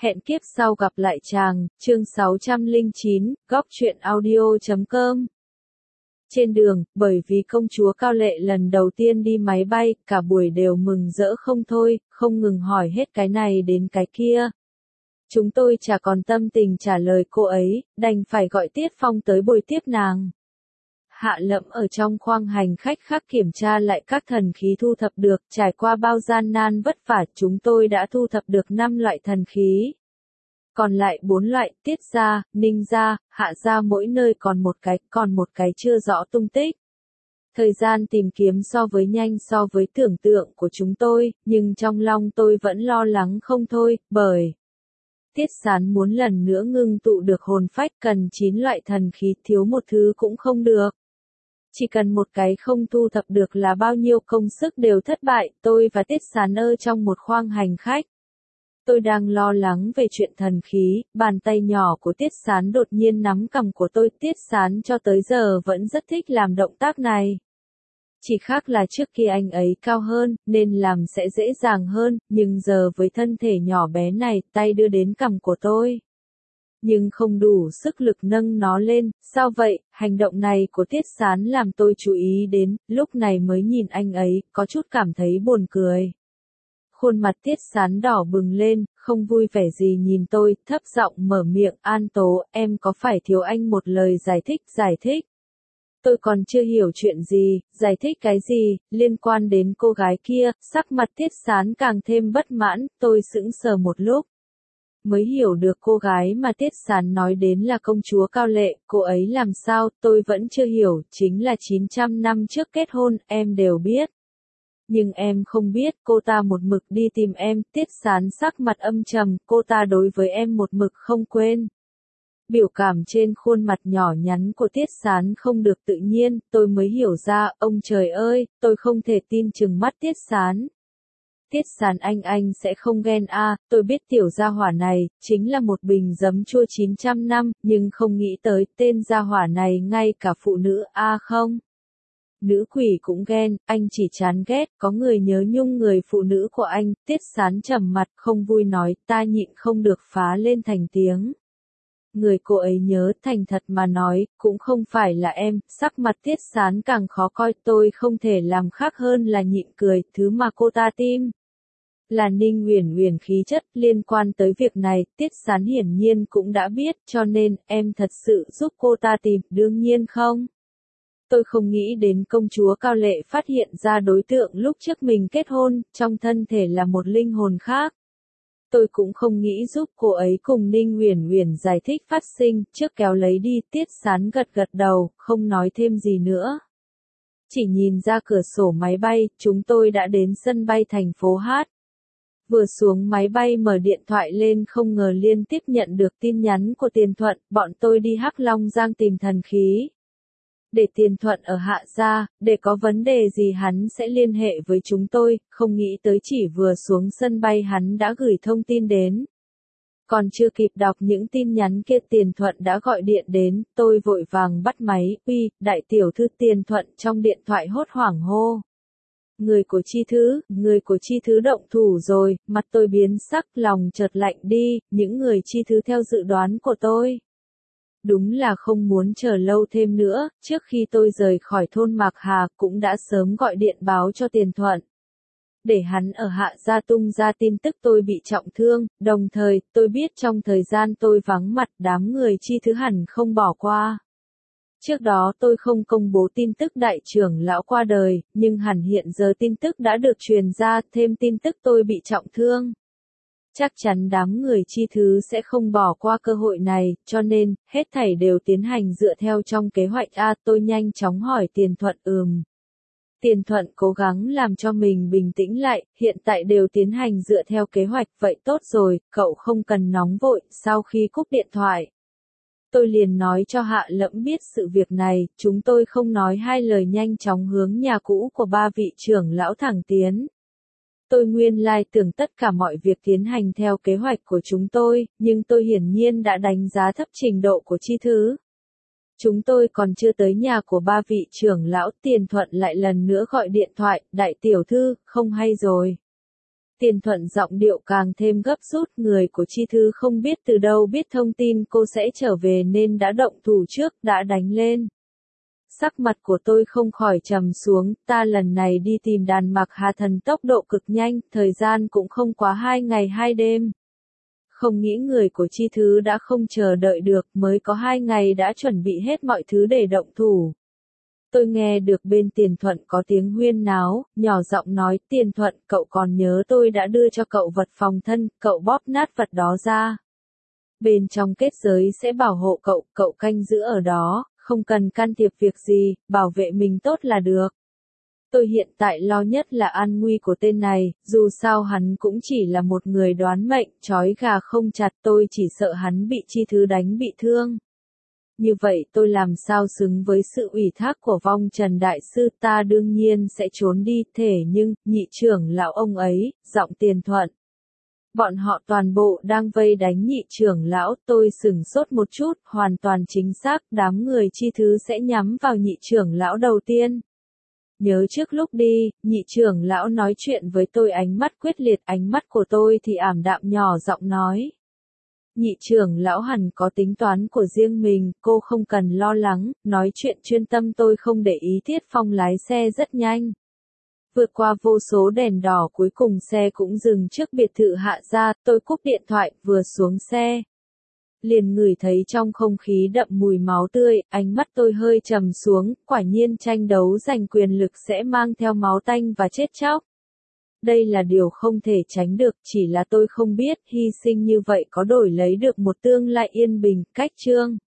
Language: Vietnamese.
Hẹn kiếp sau gặp lại chàng, chương 609, góc truyện audio.com. Trên đường, bởi vì công chúa Cao Lệ lần đầu tiên đi máy bay, cả buổi đều mừng rỡ không thôi, không ngừng hỏi hết cái này đến cái kia. Chúng tôi chả còn tâm tình trả lời cô ấy, đành phải gọi Tiết Phong tới bồi tiếp nàng. Hạ Lẫm ở trong khoang hành khách khác kiểm tra lại các thần khí thu thập được, trải qua bao gian nan vất vả, chúng tôi đã thu thập được 5 loại thần khí. Còn lại 4 loại, Tiết gia, Ninh gia, Hạ gia mỗi nơi còn một cái chưa rõ tung tích. Thời gian tìm kiếm nhanh so với tưởng tượng của chúng tôi, nhưng trong lòng tôi vẫn lo lắng không thôi, bởi Tiết Sán muốn lần nữa ngưng tụ được hồn phách cần 9 loại thần khí, thiếu một thứ cũng không được. Chỉ cần một cái không thu thập được là bao nhiêu công sức đều thất bại, tôi và Tiết Sán ở trong một khoang hành khách. Tôi đang lo lắng về chuyện thần khí, bàn tay nhỏ của Tiết Sán đột nhiên nắm cằm của tôi. Tiết Sán cho tới giờ vẫn rất thích làm động tác này. Chỉ khác là trước kia anh ấy cao hơn, nên làm sẽ dễ dàng hơn, nhưng giờ với thân thể nhỏ bé này, tay đưa đến cằm của tôi. Nhưng không đủ sức lực nâng nó lên, sao vậy? Hành động này của Tiết Sán làm tôi chú ý đến, lúc này mới nhìn anh ấy, có chút cảm thấy buồn cười. Khuôn mặt Tiết Sán đỏ bừng lên, không vui vẻ gì nhìn tôi, thấp giọng mở miệng, An Tố, em có phải thiếu anh một lời giải thích. Tôi còn chưa hiểu chuyện gì, giải thích cái gì, liên quan đến cô gái kia, sắc mặt Tiết Sán càng thêm bất mãn, tôi sững sờ một lúc. Mới hiểu được cô gái mà Tiết Sán nói đến là công chúa Cao Lệ, cô ấy làm sao, tôi vẫn chưa hiểu, chính là 900 năm trước kết hôn, em đều biết. Nhưng em không biết, cô ta một mực đi tìm em, Tiết Sán sắc mặt âm trầm, cô ta đối với em một mực không quên. Biểu cảm trên khuôn mặt nhỏ nhắn của Tiết Sán không được tự nhiên, tôi mới hiểu ra, ông trời ơi, tôi không thể tin chừng mắt Tiết Sán. Tiết Sán anh sẽ không ghen à, tôi biết tiểu gia hỏa này, chính là một bình giấm chua 900 năm, nhưng không nghĩ tới tên gia hỏa này ngay cả phụ nữ à không. Nữ quỷ cũng ghen, anh chỉ chán ghét, có người nhớ nhung người phụ nữ của anh, Tiết Sán trầm mặt, không vui nói, ta nhịn không được phá lên thành tiếng. Người cô ấy nhớ, thành thật mà nói, cũng không phải là em, sắc mặt Tiết Sán càng khó coi, tôi không thể làm khác hơn là nhịn cười, thứ mà cô ta tìm là Ninh Uyển Uyển khí chất, liên quan tới việc này, Tiết Sán hiển nhiên cũng đã biết, cho nên, em thật sự giúp cô ta tìm, đương nhiên không. Tôi không nghĩ đến công chúa Cao Lệ phát hiện ra đối tượng lúc trước mình kết hôn, trong thân thể là một linh hồn khác. Tôi cũng không nghĩ giúp cô ấy cùng Ninh Uyển Uyển giải thích phát sinh, trước kéo lấy đi, Tiết Sán gật đầu, không nói thêm gì nữa. Chỉ nhìn ra cửa sổ máy bay, chúng tôi đã đến sân bay thành phố Hát. Vừa xuống máy bay mở điện thoại lên không ngờ liên tiếp nhận được tin nhắn của Tiền Thuận, bọn tôi đi Hắc Long Giang tìm thần khí. Để Tiền Thuận ở Hạ gia, để có vấn đề gì hắn sẽ liên hệ với chúng tôi, không nghĩ tới chỉ vừa xuống sân bay hắn đã gửi thông tin đến. Còn chưa kịp đọc những tin nhắn kia Tiền Thuận đã gọi điện đến, tôi vội vàng bắt máy, uy, đại tiểu thư. Tiền Thuận trong điện thoại hốt hoảng hô. Người của chi thứ động thủ rồi, mặt tôi biến sắc, lòng chợt lạnh đi, những người chi thứ theo dự đoán của tôi. Đúng là không muốn chờ lâu thêm nữa, trước khi tôi rời khỏi thôn Mạc Hà cũng đã sớm gọi điện báo cho Tiền Thuận. Để hắn ở Hạ gia tung ra tin tức tôi bị trọng thương, đồng thời, tôi biết trong thời gian tôi vắng mặt đám người chi thứ hẳn không bỏ qua. Trước đó tôi không công bố tin tức đại trưởng lão qua đời, nhưng hẳn hiện giờ tin tức đã được truyền ra, thêm tin tức tôi bị trọng thương. Chắc chắn đám người chi thứ sẽ không bỏ qua cơ hội này, cho nên, hết thảy đều tiến hành dựa theo trong kế hoạch A. Tôi nhanh chóng hỏi Tiền Thuận Tiền Thuận cố gắng làm cho mình bình tĩnh lại, hiện tại đều tiến hành dựa theo kế hoạch, vậy tốt rồi, cậu không cần nóng vội. Sau khi cúp điện thoại, tôi liền nói cho Hạ Lẫm biết sự việc này, chúng tôi không nói hai lời nhanh chóng hướng nhà cũ của ba vị trưởng lão thẳng tiến. Tôi nguyên lai tưởng tất cả mọi việc tiến hành theo kế hoạch của chúng tôi, nhưng tôi hiển nhiên đã đánh giá thấp trình độ của chi thứ. Chúng tôi còn chưa tới nhà của ba vị trưởng lão, Tiền Thuận lại lần nữa gọi điện thoại, đại tiểu thư, không hay rồi. Tiền Thuận giọng điệu càng thêm gấp rút, người của Chi Thư không biết từ đâu biết thông tin cô sẽ trở về nên đã động thủ trước, đã đánh lên. Sắc mặt của tôi không khỏi trầm xuống, ta lần này đi tìm đàn Mạc Hà Thần tốc độ cực nhanh, thời gian cũng không quá 2 ngày 2 đêm. Không nghĩ người của Chi Thư đã không chờ đợi được, mới có 2 ngày đã chuẩn bị hết mọi thứ để động thủ. Tôi nghe được bên Tiền Thuận có tiếng huyên náo, nhỏ giọng nói, Tiền Thuận, cậu còn nhớ tôi đã đưa cho cậu vật phòng thân, cậu bóp nát vật đó ra. Bên trong kết giới sẽ bảo hộ cậu, cậu canh giữ ở đó, không cần can thiệp việc gì, bảo vệ mình tốt là được. Tôi hiện tại lo nhất là an nguy của tên này, dù sao hắn cũng chỉ là một người đoán mệnh, trói gà không chặt, tôi chỉ sợ hắn bị Chi Thư đánh bị thương. Như vậy tôi làm sao xứng với sự ủy thác của Vong Trần Đại Sư, ta đương nhiên sẽ trốn đi, thể nhưng, nhị trưởng lão ông ấy, giọng Tiền Thuận. Bọn họ toàn bộ đang vây đánh nhị trưởng lão, tôi sửng sốt một chút, hoàn toàn chính xác, đám người Chi Thư sẽ nhắm vào nhị trưởng lão đầu tiên. Nhớ trước lúc đi, nhị trưởng lão nói chuyện với tôi ánh mắt quyết liệt, ánh mắt của tôi thì ảm đạm nhỏ giọng nói. Nhị trưởng lão hẳn có tính toán của riêng mình, cô không cần lo lắng, nói chuyện chuyên tâm, tôi không để ý. Tiết Phong lái xe rất nhanh. Vượt qua vô số đèn đỏ, cuối cùng xe cũng dừng trước biệt thự Hạ Gia, tôi cúp điện thoại, vừa xuống xe. Liền ngửi thấy trong không khí đậm mùi máu tươi, ánh mắt tôi hơi trầm xuống, quả nhiên tranh đấu giành quyền lực sẽ mang theo máu tanh và chết chóc. Đây là điều không thể tránh được, chỉ là tôi không biết hy sinh như vậy có đổi lấy được một tương lai yên bình. Cách chương